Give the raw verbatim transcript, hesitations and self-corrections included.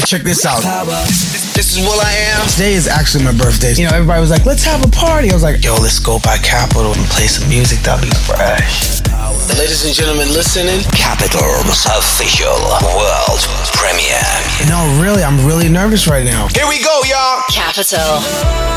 Check this out. This is Will I Am. Today is actually my birthday. You know, everybody was like, let's have a party. I was like, yo, let's go by Capitol and play some music. That'll be fresh. Ladies and gentlemen, listening. Capitol's official world premiere. No, really, I'm really nervous right now. Here we go, y'all. Capitol.